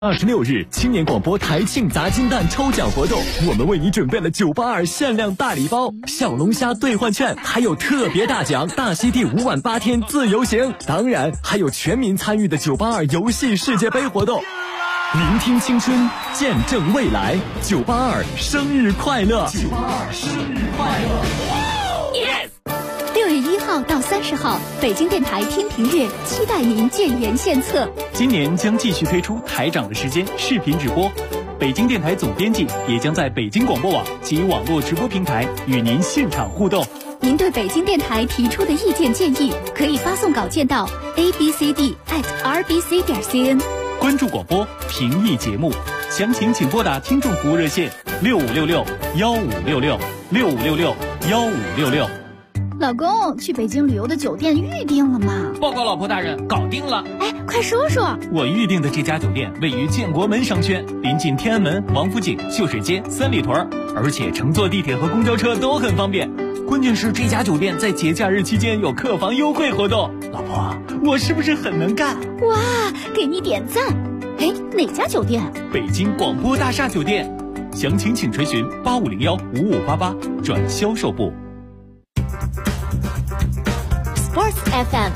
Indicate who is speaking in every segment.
Speaker 1: 26日，青年广播台庆砸金蛋抽奖活动，我们为你准备了982限量大礼包、小龙虾兑换券，还有特别大奖大溪地5晚8天自由行，当然还有全民参与的982游戏世界杯活动。聆听青春，见证未来，982生日快乐！982生日快乐
Speaker 2: ！6月1号到30号，北京电台听评阅期待您建言献策。
Speaker 3: 今年将继续推出台长的时间视频直播，北京电台总编辑也将在北京广播网及网络直播平台与您现场互动。
Speaker 2: 您对北京电台提出的意见建议，可以发送稿件到 abcd@rbc.cn。
Speaker 3: 关注广播，评议节目，详情请拨打听众服务热线6566-1566-6566-1566。
Speaker 2: 老公，去北京旅游的酒店预定了吗？
Speaker 4: 报告老婆大人，搞定了。
Speaker 2: 哎，快说说。
Speaker 3: 我预定的这家酒店位于建国门商圈，临近天安门、王府井、秀水街、三里屯，而且乘坐地铁和公交车都很方便。关键是这家酒店在节假日期间有客房优惠活动。老婆，我是不是很能干？
Speaker 2: 哇，给你点赞。哎，哪家酒店？
Speaker 3: 北京广播大厦酒店。详情请垂询8501-5588转销售部。
Speaker 2: Sports FM，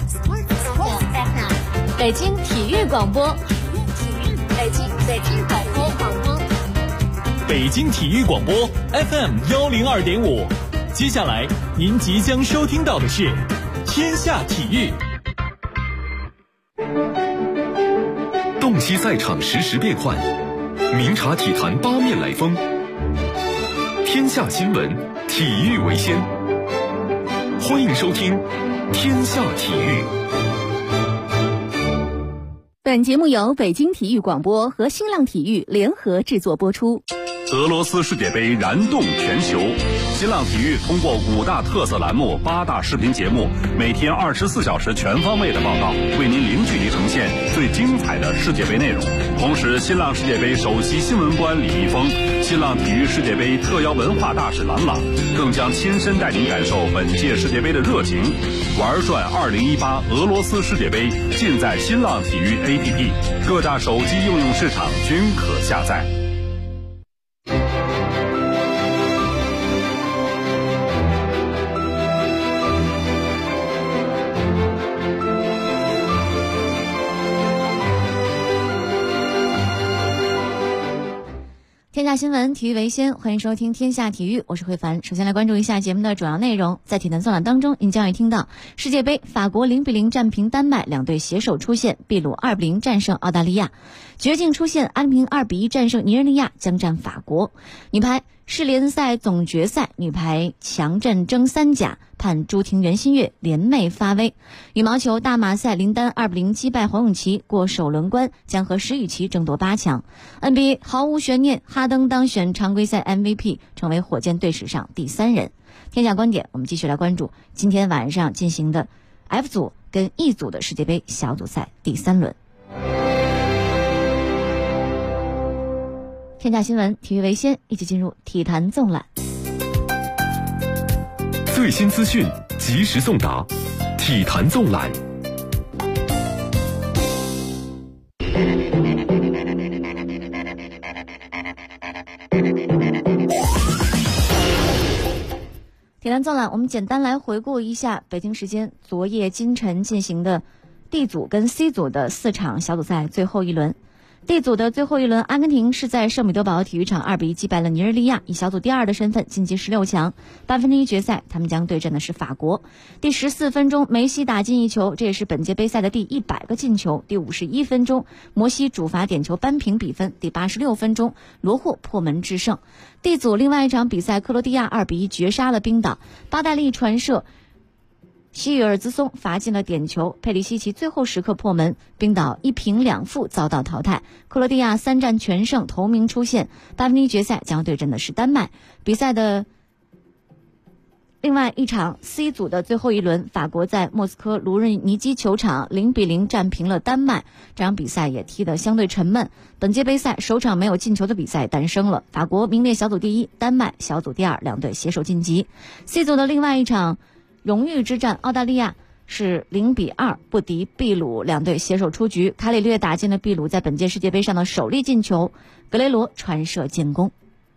Speaker 2: 北京体育广播，北京广播，
Speaker 3: 北京体育广播 FM 102.5。接下来您即将收听到的是天下体育。
Speaker 5: 洞悉赛场实时变幻，明察体坛八面来风。天下新闻，体育为先。欢迎收听天下体育。
Speaker 2: 本节目由北京体育广播和新浪体育联合制作播出。
Speaker 6: 俄罗斯世界杯燃动全球，新浪体育通过5大特色栏目、8大视频节目，每天24小时全方位的报道，为您零距离呈现最精彩的世界杯内容。同时，新浪世界杯首席新闻官李易峰、新浪体育世界杯特邀文化大使郎朗，更将亲身带您感受本届世界杯的热情。玩转2018俄罗斯世界杯，尽在新浪体育 APP， 各大手机应用市场均可下载。
Speaker 2: 天下新闻，体育为先，欢迎收听天下体育，我是慧凡。首先来关注一下节目的主要内容。在体坛纵览当中，您将会听到世界杯，法国0-0战平丹麦，两队携手出线；秘鲁2-0战胜澳大利亚，绝境出线；阿根廷2-1战胜尼日利亚，将战法国。女排世联赛总决赛，女排强阵争三甲，盼朱婷、袁心玥联袂发威。羽毛球大马赛林丹2-0击败黄永琪，过首轮关，将和石宇奇争夺8强。NBA 毫无悬念，哈登当选常规赛 MVP， 成为火箭队史上第3人。天下观点，我们继续来关注今天晚上进行的 F 组跟 E 组的世界杯小组赛第3轮。天下新闻，体育为先，一起进入体坛纵览。
Speaker 5: 最新资讯，及时送达，体坛纵览。
Speaker 2: 体坛纵览，我们简单来回顾一下北京时间昨夜今晨进行的 D 组跟 C 组的4场小组赛最后一轮。D 组的最后一轮，阿根廷是在圣彼得堡体育场2-1击败了尼日利亚，以小组第2的身份晋级16强。1/8决赛，他们将对阵的是法国。第14分钟，梅西打进一球，这也是本届杯赛的第100个进球。第51分钟，摩西主罚点球扳平比分。第86分钟，罗霍破门制胜。D 组另外一场比赛，克罗地亚2-1绝杀了冰岛，巴戴利传射，希尔兹松罚进了点球，佩里西奇最后时刻破门，冰岛1平2负遭到淘汰。克罗地亚3战全胜，头名出线。1/8决赛将对阵的是丹麦。比赛的另外一场 C 组的最后一轮，法国在莫斯科卢日尼基球场0-0战平了丹麦，这场比赛也踢得相对沉闷。本届杯赛首场没有进球的比赛诞生了，法国名列小组第1，丹麦小组第2，两队携手晋级。C 组的另外一场荣誉之战，澳大利亚是0-2不敌秘鲁，两队携手出局。卡里略打进了秘鲁在本届世界杯上的首粒进球，格雷罗传射建功。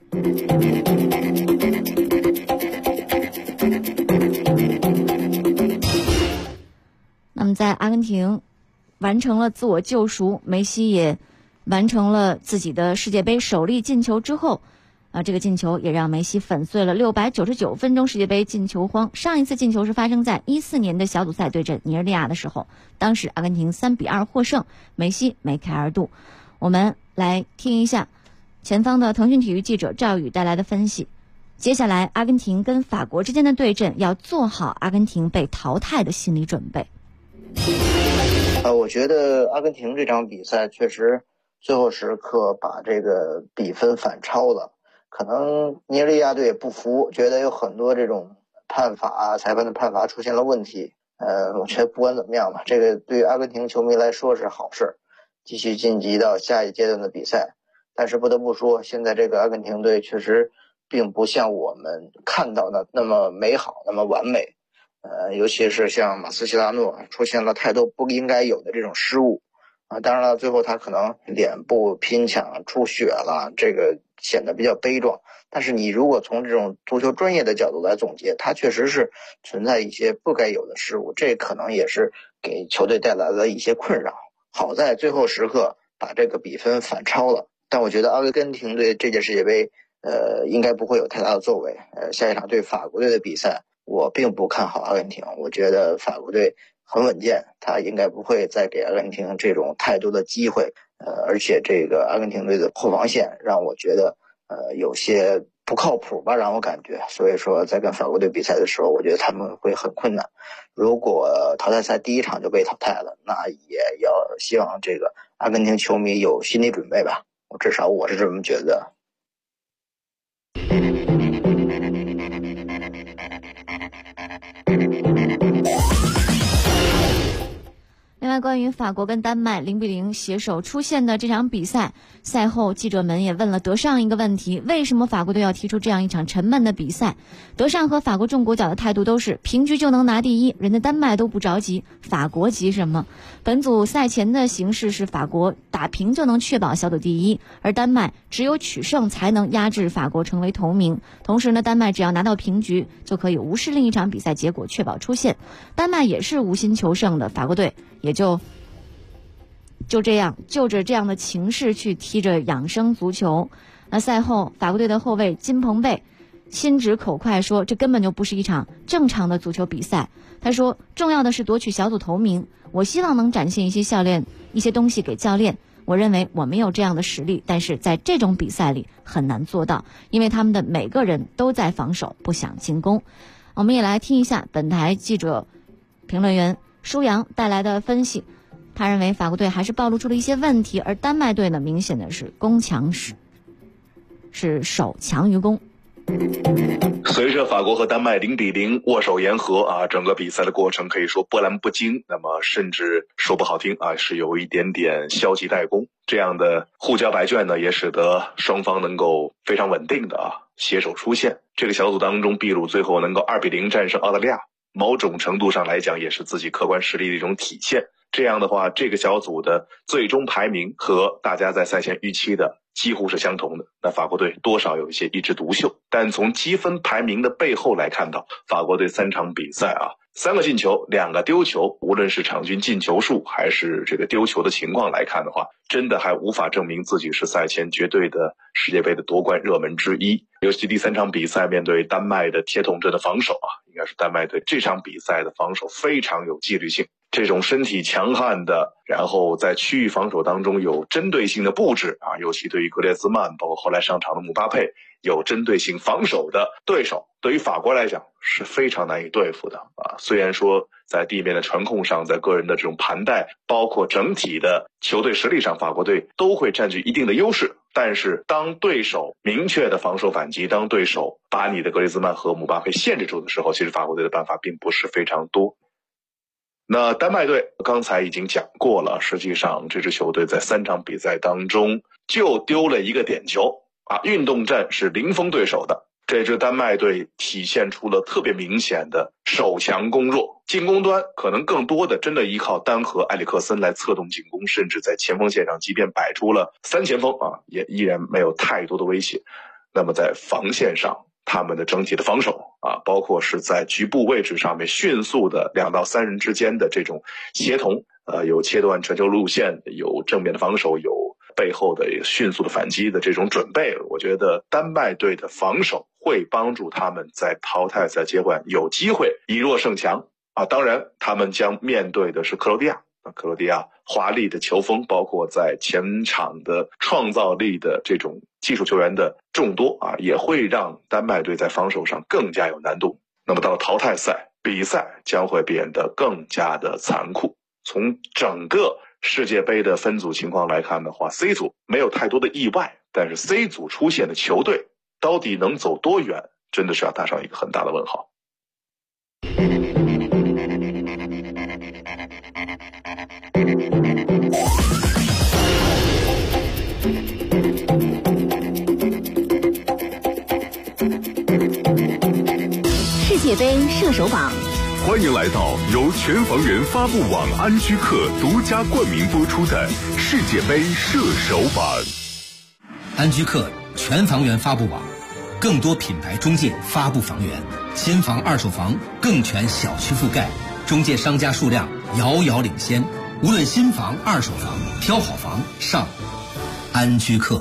Speaker 2: 那么在阿根廷完成了自我救赎，梅西也完成了自己的世界杯首粒进球之后，这个进球也让梅西粉碎了699分钟世界杯进球荒。上一次进球是发生在14年的小组赛对阵尼日利亚的时候，当时阿根廷3-2获胜，梅西梅开二度。我们来听一下前方的腾讯体育记者赵宇带来的分析。接下来阿根廷跟法国之间的对阵，要做好阿根廷被淘汰的心理准备。
Speaker 7: 我觉得阿根廷这场比赛确实最后时刻把这个比分反超了，可能尼日利亚队也不服，觉得有很多这种判罚裁判的判罚出现了问题。我觉得不管怎么样吧，这个对于阿根廷球迷来说是好事，继续晋级到下一阶段的比赛。但是不得不说，现在这个阿根廷队确实并不像我们看到的那么美好，那么完美。尤其是像马斯切拉诺出现了太多不应该有的这种失误当然了，最后他可能脸部拼抢出血了，这个显得比较悲壮。但是你如果从这种足球专业的角度来总结，他确实是存在一些不该有的失误，这可能也是给球队带来了一些困扰。好在最后时刻把这个比分反超了，但我觉得阿根廷队这届世界杯应该不会有太大的作为。下一场对法国队的比赛，我并不看好阿根廷，我觉得法国队很稳健，他应该不会再给阿根廷这种太多的机会。而且这个阿根廷队的后防线让我觉得有些不靠谱吧，让我感觉。所以说在跟法国队比赛的时候，我觉得他们会很困难。如果淘汰赛第一场就被淘汰了，那也要希望这个阿根廷球迷有心理准备吧，至少我是这么觉得。
Speaker 2: 另外，关于法国跟丹麦0-0携手出线的这场比赛，赛后记者们也问了德尚一个问题：为什么法国队要踢出这样一场沉闷的比赛？德尚和法国众国脚的态度都是平局就能拿第一，人家丹麦都不着急，法国急什么？本组赛前的形势是法国打平就能确保小组第一，而丹麦只有取胜才能压制法国成为头名。同时呢，丹麦只要拿到平局就可以无视另一场比赛结果确保出线。丹麦也是无心求胜的，法国队也就这样就着这样的情势去踢着养生足球。那赛后法国队的后卫金彭贝心直口快说，这根本就不是一场正常的足球比赛。他说，重要的是夺取小组头名，我希望能展现一些东西给教练。我认为我没有这样的实力，但是在这种比赛里很难做到，因为他们的每个人都在防守，不想进攻。我们也来听一下本台记者评论员舒阳带来的分析。他认为法国队还是暴露出了一些问题，而丹麦队呢，明显的是守强于攻。
Speaker 8: 随着法国和丹麦0-0握手言和整个比赛的过程可以说波澜不惊，那么甚至说不好听是有一点点消极怠工。这样的互交白卷呢，也使得双方能够非常稳定的携手出线。这个小组当中，秘鲁最后能够2-0战胜澳大利亚，某种程度上来讲也是自己客观实力的一种体现。这样的话，这个小组的最终排名和大家在赛前预期的几乎是相同的。那法国队多少有一些一枝独秀，但从积分排名的背后来看到，法国队3场比赛3个进球2个丢球，无论是场均进球数还是这个丢球的情况来看的话，真的还无法证明自己是赛前绝对的世界杯的夺冠热门之一。尤其第3场比赛面对丹麦的铁桶阵的防守应该是丹麦队这场比赛的防守非常有纪律性，这种身体强悍的，然后在区域防守当中有针对性的布置尤其对于格列兹曼包括后来上场的姆巴佩有针对性防守的对手，对于法国来讲是非常难以对付的虽然说在地面的传控上，在个人的这种盘带，包括整体的球队实力上，法国队都会占据一定的优势，但是当对手明确的防守反击，当对手把你的格列兹曼和姆巴佩限制住的时候，其实法国队的办法并不是非常多。那丹麦队刚才已经讲过了，实际上这支球队在3场比赛当中就丢了1个点球运动战是零封对手的。 这支丹麦队体现出了特别明显的守强攻弱，进攻端可能更多的真的依靠丹和埃里克森来策动进攻，甚至在前锋线上即便摆出了3前锋也依然没有太多的威胁。那么在防线上，他们的整体的防守包括是在局部位置上面迅速的2到3人之间的这种协同，有切断传球路线，有正面的防守，有背后的迅速的反击的这种准备。我觉得丹麦队的防守会帮助他们在淘汰赛阶段有机会以弱胜强当然他们将面对的是克罗地亚，克罗地亚华丽的球风，包括在前场的创造力的这种技术球员的众多也会让丹麦队在防守上更加有难度。那么到了淘汰赛，比赛将会变得更加的残酷。从整个世界杯的分组情况来看的话， C 组没有太多的意外，但是 C 组出现的球队到底能走多远，真的是要打上一个很大的问号。
Speaker 9: 世界杯射手榜，
Speaker 5: 欢迎来到由全房源发布网安居客独家冠名播出的世界杯射手榜。
Speaker 10: 安居客全房源发布网，更多品牌中介发布房源，新房二手房更全小区覆盖，中介商家数量遥遥领先，无论新房二手房，挑好房上安居客。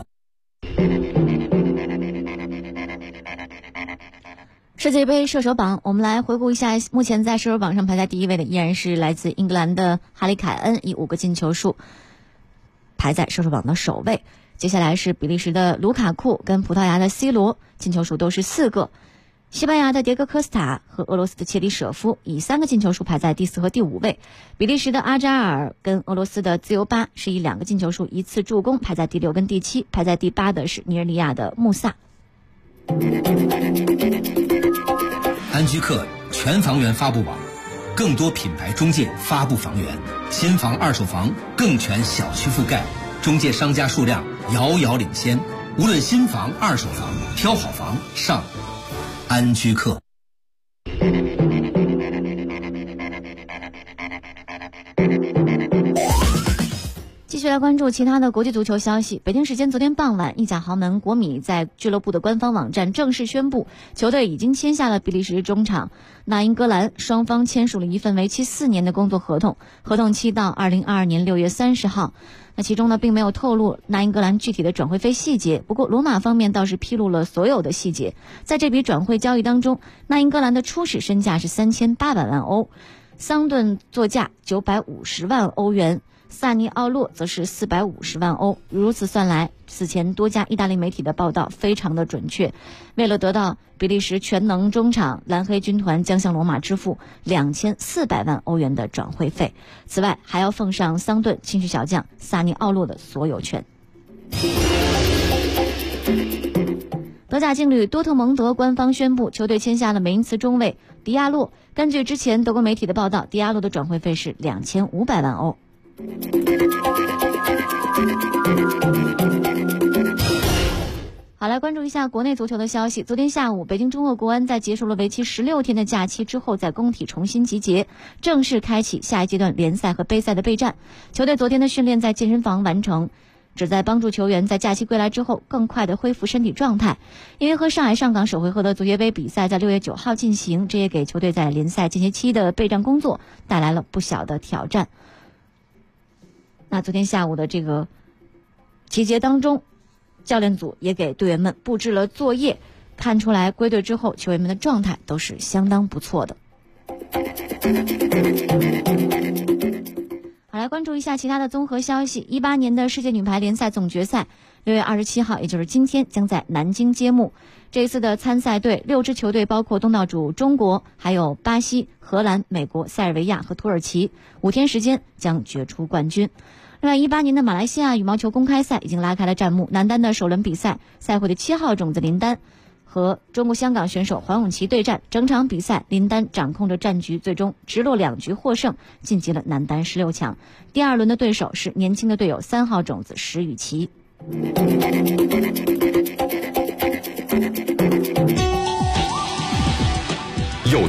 Speaker 2: 世界杯射手榜，我们来回顾一下，目前在射手榜上排在第一位的依然是来自英格兰的哈里凯恩，以5个进球数排在射手榜的首位。接下来是比利时的卢卡库跟葡萄牙的 C 罗，进球数都是4个。西班牙的迭戈科斯塔和俄罗斯的切里舍夫以3个进球数排在第4和第5位。比利时的阿扎尔跟俄罗斯的自由巴是以2个进球数1次助攻排在第6跟第7，排在第8的是尼日利亚的穆萨。
Speaker 10: 安居客全房源发布网，更多品牌中介发布房源，新房二手房更全小区覆盖，中介商家数量遥遥领先，无论新房二手房，挑好房上安居客。
Speaker 2: 继续来关注其他的国际足球消息。北京时间昨天傍晚，意甲豪门国米在俱乐部的官方网站正式宣布，球队已经签下了比利时中场纳英格兰，双方签署了一份为期4年的工作合同，合同期到2022年6月30号。那其中呢，并没有透露纳英格兰具体的转会费细节，不过罗马方面倒是披露了所有的细节。在这笔转会交易当中，纳英格兰的初始身价是3800万欧，桑顿作价950万欧元，萨尼奥洛则是450万欧。如此算来，此前多家意大利媒体的报道非常的准确。为了得到比利时全能中场，蓝黑军团将向罗马支付2400万欧元的转会费，此外还要奉上桑顿青训小将萨尼奥洛的所有权。德甲劲旅多特蒙德官方宣布，球队签下了美因茨中卫迪亚洛。根据之前德国媒体的报道，迪亚洛的转会费是2500万欧。好，来关注一下国内足球的消息。昨天下午，北京中赫国安在结束了为期16天的假期之后，在工体重新集结，正式开启下一阶段联赛和杯赛的备战。球队昨天的训练在健身房完成，旨在帮助球员在假期归来之后更快地恢复身体状态。因为和上海上港首回合的足协杯比赛在6月9号进行，这也给球队在联赛间歇期的备战工作带来了不小的挑战。那昨天下午的这个集结当中，教练组也给队员们布置了作业，看出来归队之后球员们的状态都是相当不错的。好，来关注一下其他的综合消息。18年的世界女排联赛总决赛6月27号，也就是今天将在南京揭幕。这一次的参赛队6支球队包括东道主中国，还有巴西、荷兰、美国、塞尔维亚和土耳其，5天时间将决出冠军。另外，18年的马来西亚羽毛球公开赛已经拉开了战幕，男单的首轮比赛，赛会的7号种子林丹和中国香港选手黄永琪对战，整场比赛林丹掌控着战局，最终直落2局获胜，晋级了男单16强。第2轮的对手是年轻的队友3号种子石宇奇。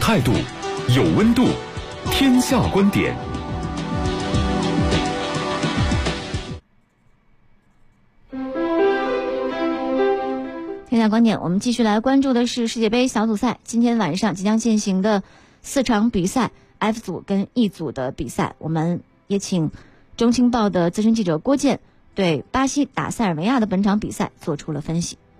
Speaker 5: 态度，有温度，天下观点。
Speaker 2: 天下观点，我们继续来关注的是世界杯小组赛，今天晚上即将进行的4场比赛 ，F 组跟 E 组的比赛，我们也请中青报的资深记者郭健对巴西打塞尔维亚的本场比赛做出了分析。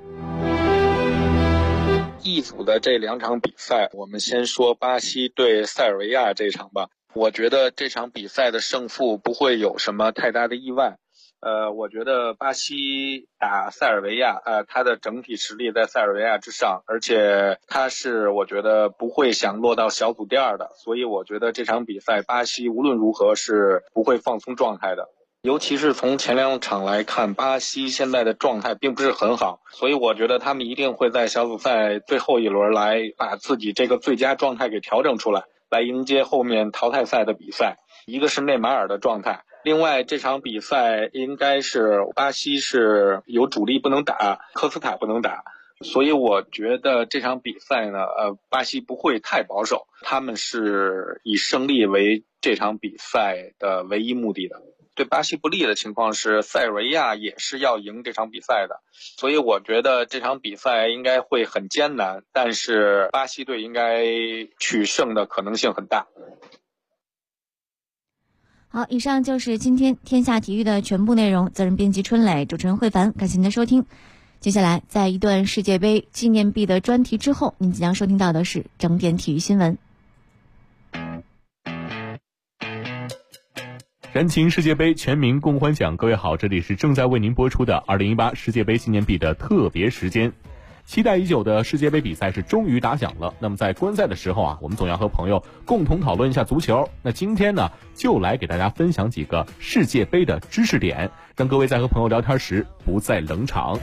Speaker 11: E 组的这2场比赛，我们先说巴西对塞尔维亚这场吧。我觉得这场比赛的胜负不会有什么太大的意外。我觉得巴西打塞尔维亚，他的整体实力在塞尔维亚之上，而且他是我觉得不会想落到小组第2的，所以我觉得这场比赛巴西无论如何是不会放松状态的。尤其是从前2场来看，巴西现在的状态并不是很好，所以我觉得他们一定会在小组赛最后一轮来把自己这个最佳状态给调整出来，来迎接后面淘汰赛的比赛。一个是内马尔的状态，另外这场比赛应该是巴西是有主力不能打，科斯塔不能打，所以我觉得这场比赛呢，巴西不会太保守，他们是以胜利为这场比赛的唯一目的的。对巴西不利的情况是塞尔维亚也是要赢这场比赛的，所以我觉得这场比赛应该会很艰难，但是巴西队应该取胜的可能性很大。
Speaker 2: 好，以上就是今天天下体育的全部内容。责任编辑春磊，主持人慧凡，感谢您的收听。接下来，在一段世界杯纪念币的专题之后，您即将收听到的是整点体育新闻。
Speaker 12: 燃情世界杯，全民共欢奖。各位好，这里是正在为您播出的2018世界杯纪念币的特别时间。期待已久的世界杯比赛是终于打响了。那么在观赛的时候啊，我们总要和朋友共同讨论一下足球。那今天呢，就来给大家分享几个世界杯的知识点，让各位在和朋友聊天时不再冷场。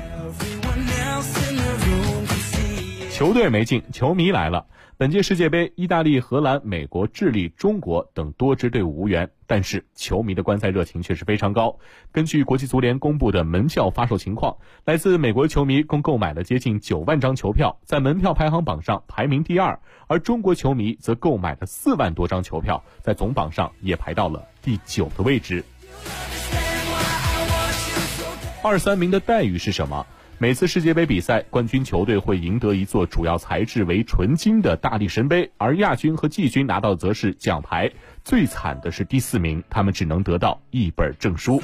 Speaker 12: 球队没进，球迷来了。本届世界杯，意大利、荷兰、美国、智利、中国等多支队伍无缘，但是球迷的观赛热情却是非常高。根据国际足联公布的门票发售情况，来自美国球迷共购买了接近9万张球票，在门票排行榜上排名第2，而中国球迷则购买了4万多张球票，在总榜上也排到了第9的位置。2、3名的待遇是什么？每次世界杯比赛，冠军球队会赢得一座主要材质为纯金的大力神杯，而亚军和季军拿到的则是奖牌。最惨的是第4名，他们只能得到一本证书。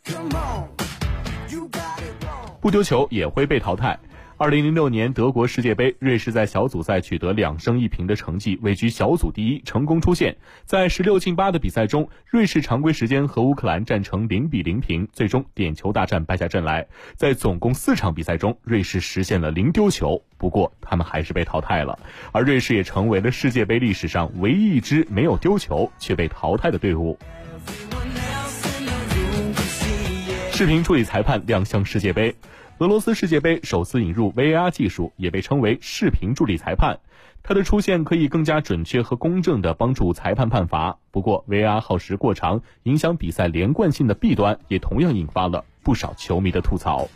Speaker 12: 不丢球也会被淘汰。2006年德国世界杯，瑞士在小组赛取得2胜1平的成绩，位居小组第1，成功出线。在16进8的比赛中，瑞士常规时间和乌克兰战成0-0平，最终点球大战败下阵来。在总共4场比赛中，瑞士实现了0丢球，不过他们还是被淘汰了。而瑞士也成为了世界杯历史上唯一一支没有丢球却被淘汰的队伍。视频处理裁判亮相世界杯。俄罗斯世界杯首次引入 VAR 技术，也被称为视频助理裁判。它的出现可以更加准确和公正地帮助裁判判罚。不过 VAR 耗时过长，影响比赛连贯性的弊端也同样引发了不少球迷的吐槽。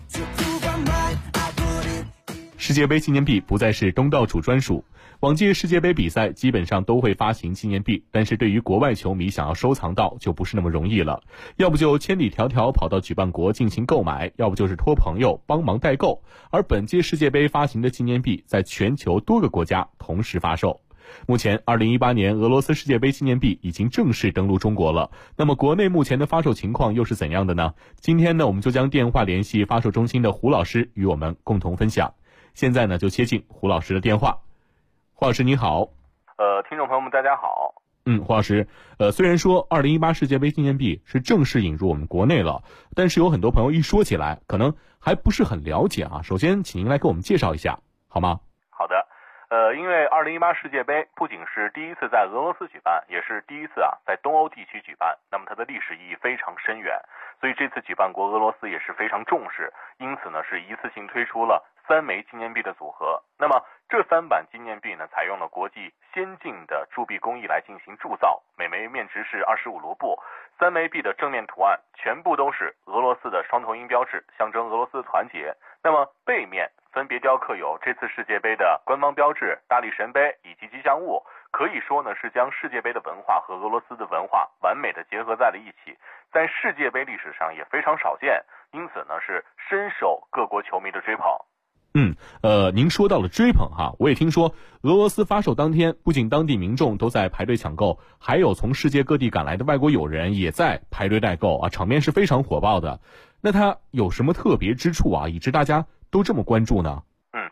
Speaker 12: 世界杯纪念币不再是东道主专属。往届世界杯比赛基本上都会发行纪念币，但是对于国外球迷想要收藏到就不是那么容易了，要不就千里迢迢跑到举办国进行购买，要不就是托朋友帮忙代购。而本届世界杯发行的纪念币在全球多个国家同时发售。目前2018年俄罗斯世界杯纪念币已经正式登陆中国了，那么国内目前的发售情况又是怎样的呢？今天呢，我们就将电话联系发售中心的胡老师与我们共同分享。现在呢，就接进胡老师的电话。胡老师您好。
Speaker 13: 听众朋友们大家好。
Speaker 12: 胡老师，虽然说2018世界杯纪念币是正式引入我们国内了，但是有很多朋友一说起来可能还不是很了解啊。首先请您来给我们介绍一下好吗？
Speaker 13: 好的。因为2018世界杯不仅是第一次在俄罗斯举办，也是第一次在东欧地区举办，那么它的历史意义非常深远，所以这次举办国俄罗斯也是非常重视，因此呢是一次性推出了3枚纪念币的组合。那么这3版纪念币呢，采用了国际先进的铸币工艺来进行铸造，每枚面值是25卢布。3枚币的正面图案全部都是俄罗斯的双头鹰标志，象征俄罗斯的团结。那么背面分别雕刻有这次世界杯的官方标志、大力神杯以及吉祥物，可以说呢是将世界杯的文化和俄罗斯的文化完美的结合在了一起，在世界杯历史上也非常少见，因此呢是深受各国球迷的追捧。
Speaker 12: 您说到了追捧哈，我也听说俄罗斯发售当天，不仅当地民众都在排队抢购，还有从世界各地赶来的外国友人也在排队代购啊，场面是非常火爆的。那它有什么特别之处啊，以致大家都这么关注呢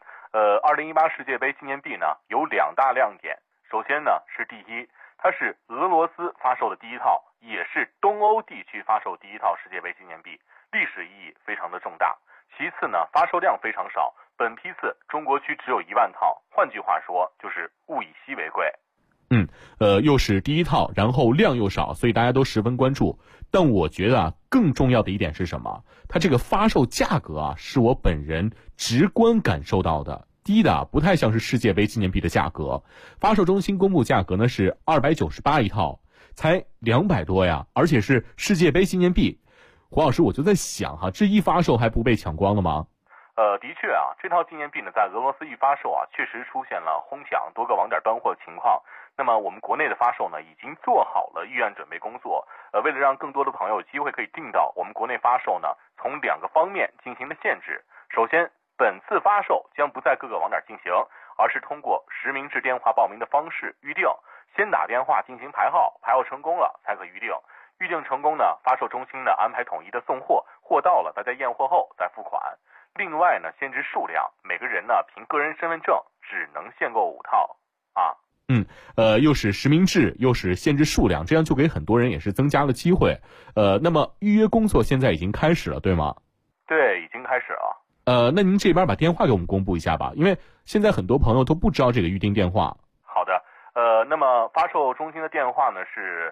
Speaker 13: ？2018世界杯纪念币呢有2大亮点，首先呢是第一，它是俄罗斯发售的第一套，也是东欧地区发售第一套世界杯纪念币，历史意义非常的重大。其次呢，发售量非常少，本批次中国区只有1万套，换句话说就是物以稀为贵。
Speaker 12: 又是第一套，然后量又少，所以大家都十分关注。但我觉得更重要的一点是什么？它这个发售价格是我本人直观感受到的，低的不太像是世界杯纪念币的价格。发售中心公布价格呢是298一套，才200多呀，而且是世界杯纪念币。胡老师，我就在想这一发售还不被抢光了吗？
Speaker 13: 的确这套纪念币呢，在俄罗斯一发售确实出现了哄抢多个网点断货的情况。那么我们国内的发售呢，已经做好了预案准备工作。为了让更多的朋友有机会可以订到，我们国内发售呢，从2个方面进行了限制。首先，本次发售将不在各个网点进行，而是通过实名制电话报名的方式预定，先打电话进行排号，排号成功了才可预定。预定成功呢，发售中心呢安排统一的送货，货到了大家验货后再付款。另外呢，限制数量，每个人呢凭个人身份证只能限购5套
Speaker 12: 又是实名制，又是限制数量，这样就给很多人也是增加了机会。那么预约工作现在已经开始了，对吗？
Speaker 13: 对，已经开始了。
Speaker 12: 那您这边把电话给我们公布一下吧，因为现在很多朋友都不知道这个预订电话。
Speaker 13: 好的，那么发售中心的电话呢是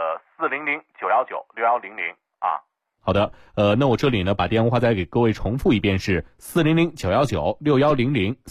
Speaker 13: 400-919-6100
Speaker 12: 好的，那我这里呢把电话再给各位重复一遍，是400-919-6100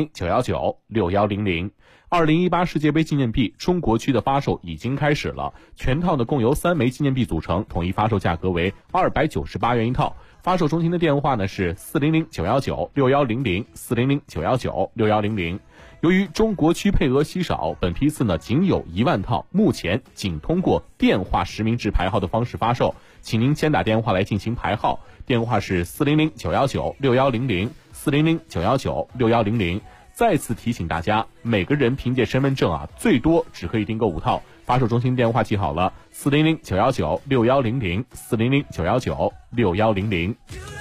Speaker 12: 400-919-6100。2018世界杯纪念币中国区的发售已经开始了，全套呢共由3枚纪念币组成，统一发售价格为298元一套。发售中心的电话呢是400-919-6100 400-919-6100。由于中国区配额稀少，本批次呢仅有1万套，目前仅通过电话实名制排号的方式发售，请您先打电话来进行排号，电话是400-919-6100 400-919-6100。再次提醒大家，每个人凭借身份证最多只可以订购5套。发售中心电话记好了，400-919-6100 400-919-6100。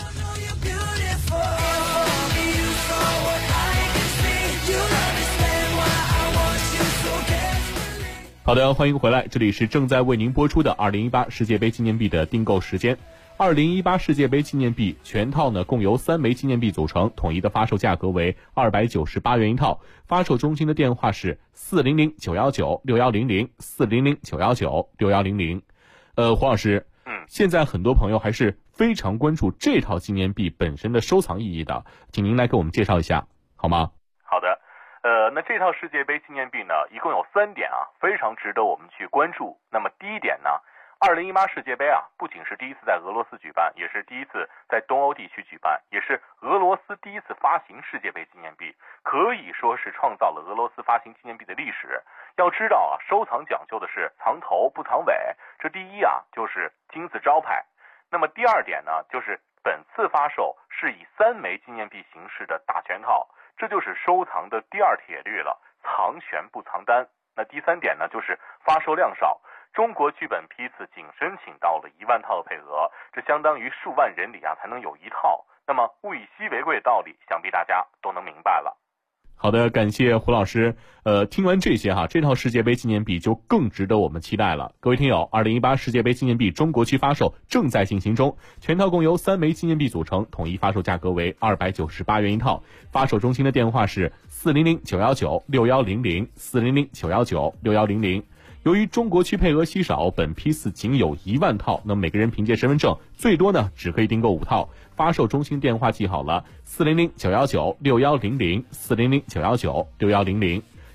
Speaker 12: 好的，欢迎回来，这里是正在为您播出的2018世界杯纪念币的订购时间。2018世界杯纪念币全套呢共由3枚纪念币组成，统一的发售价格为298元一套。发售中心的电话是400-919-6100 400-919-6100。黄老师，现在很多朋友还是非常关注这套纪念币本身的收藏意义的，请您来给我们介绍一下好吗？
Speaker 13: 好的，那这套世界杯纪念币呢一共有3点非常值得我们去关注。那么第一点呢，2018世界杯不仅是第一次在俄罗斯举办，也是第一次在东欧地区举办，也是俄罗斯第一次发行世界杯纪念币，可以说是创造了俄罗斯发行纪念币的历史。要知道收藏讲究的是藏头不藏尾，这第一就是金字招牌。那么第二点呢，就是本次发售是以3枚纪念币形式的大全套，这就是收藏的第2铁律了，藏全不藏单。那第3点呢，就是发售量少。中国区本批次仅申请到了1万套的配额，这相当于数万人里才能有1套。那么物以稀为贵的道理，想必大家都能明白了。
Speaker 12: 好的，感谢胡老师。听完这些这套世界杯纪念币就更值得我们期待了。各位听友，2018世界杯纪念币中国区发售正在进行中，全套共由3枚纪念币组成，统一发售价格为298元一套。发售中心的电话是400-919-6100 400-919-6100。由于中国区配额稀少，本批次仅有1万套，那每个人凭借身份证最多呢只可以订购5套。发售中心电话记好了，400-919-6100 400-919-6100。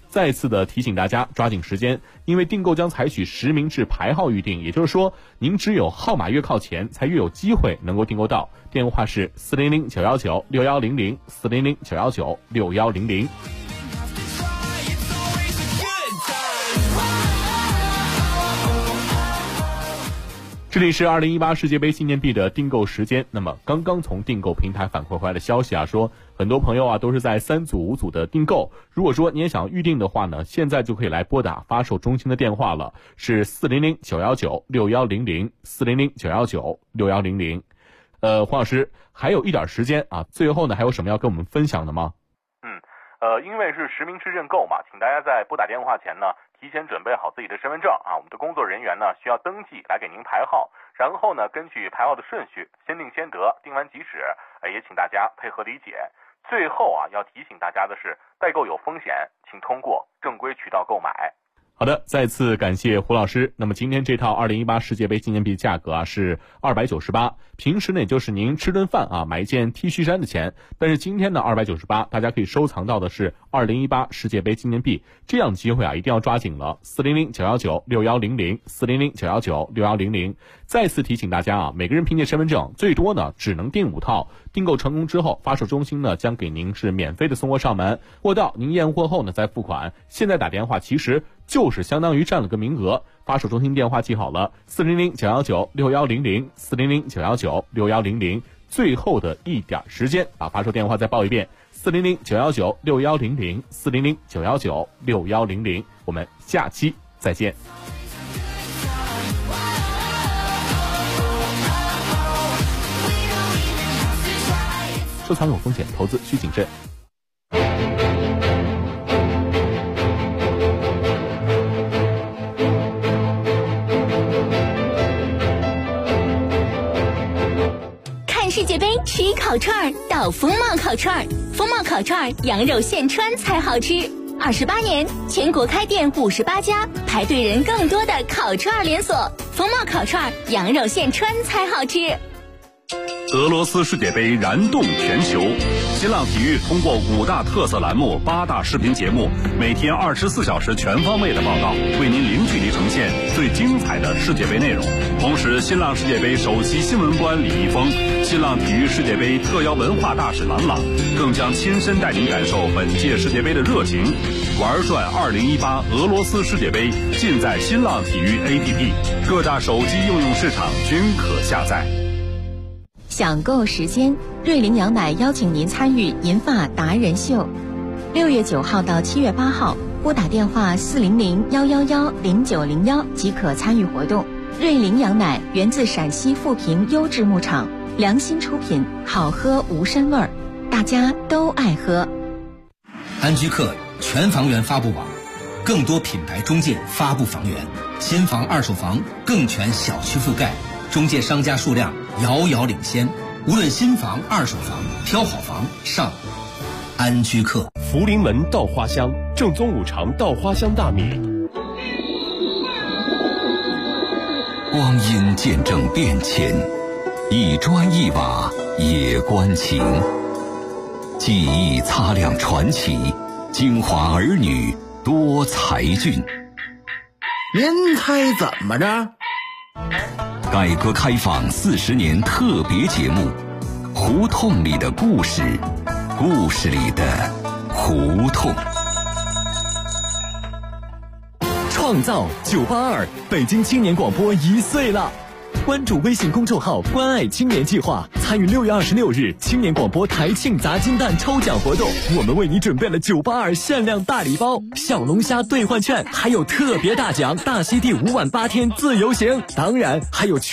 Speaker 12: 再次的提醒大家抓紧时间，因为订购将采取实名制排号预订，也就是说您只有号码越靠前才越有机会能够订购到。电话是400-919-6100，400-919-6100。这里是2018世界杯纪念币的订购时间。那么刚刚从订购平台反馈回来的消息啊，说很多朋友啊都是在3组5组的订购。如果说你也想预定的话呢，现在就可以来拨打发售中心的电话了，是400-919-6100，400-919-6100。黄老师还有一点时间啊，最后呢还有什么要跟我们分享的吗？
Speaker 13: 因为是实名制认购嘛，请大家在拨打电话前呢，提前准备好自己的身份证啊，我们的工作人员呢需要登记来给您排号，然后呢根据排号的顺序先定先得，定完即止，也请大家配合理解。最后啊，要提醒大家的是，代购有风险，请通过正规渠道购买。
Speaker 12: 好的，再次感谢胡老师。那么今天这套2018世界杯纪念币价格啊是298，平时呢也就是您吃顿饭啊买一件 T 恤衫的钱，但是今天呢298，大家可以收藏到的是2018世界杯纪念币，这样的机会啊一定要抓紧了。400-919-6100，400-919-6100。再次提醒大家啊，每个人凭借身份证最多呢只能订5套，订购成功之后，发售中心呢将给您是免费的送货上门，货到您验货后呢再付款。现在打电话其实就是相当于占了个名额，发售中心电话记好了，400-919-6100，400-919-6100。最后的一点时间把发售电话再报一遍，400-919-6100，400-919-6100。我们下期再见。收藏有风险，投资需谨慎。
Speaker 9: 看世界杯吃烤串到风貌烤串，风貌烤串羊肉现穿才好吃。28年，全国开店58家，排队人更多的烤串连锁。风貌烤串羊肉现穿才好吃。
Speaker 6: 俄罗斯世界杯燃动全球，新浪体育通过5大特色栏目、8大视频节目，每天24小时全方位的报道，为您零距离呈现最精彩的世界杯内容。同时，新浪世界杯首席新闻官李易峰、新浪体育世界杯特邀文化大使郎朗，更将亲身带您感受本届世界杯的热情。玩转2018俄罗斯世界杯，尽在新浪体育 APP， 各大手机应用市场均可下载。
Speaker 14: 享购时间，瑞麟羊奶邀请您参与银发达人秀，6月9号到7月8号，拨打电话400-111-0901即可参与活动。瑞麟羊奶源自陕西富平优质牧场，良心出品，好喝无膻味儿，大家都爱喝。
Speaker 10: 安居客全房源发布网，更多品牌中介发布房源，新房二手房更全小区覆盖，中介商家数量遥遥领先，无论新房二手房，挑好房上安居客。
Speaker 15: 福临门稻花香，正宗五常稻花香大米。
Speaker 16: 光阴见证变迁，一砖一瓦也关情。记忆擦亮传奇，京华儿女多才俊。
Speaker 17: 您猜怎么着？
Speaker 16: 改革开放40年特别节目，胡同里的故事，故事里的胡同。
Speaker 1: 创造982，北京青年广播1岁了。关注微信公众号“关爱青年计划”，参与6月26日青年广播台庆砸金蛋抽奖活动。我们为你准备了982限量大礼包、小龙虾兑换券，还有特别大奖大溪地5晚8天自由行，当然还有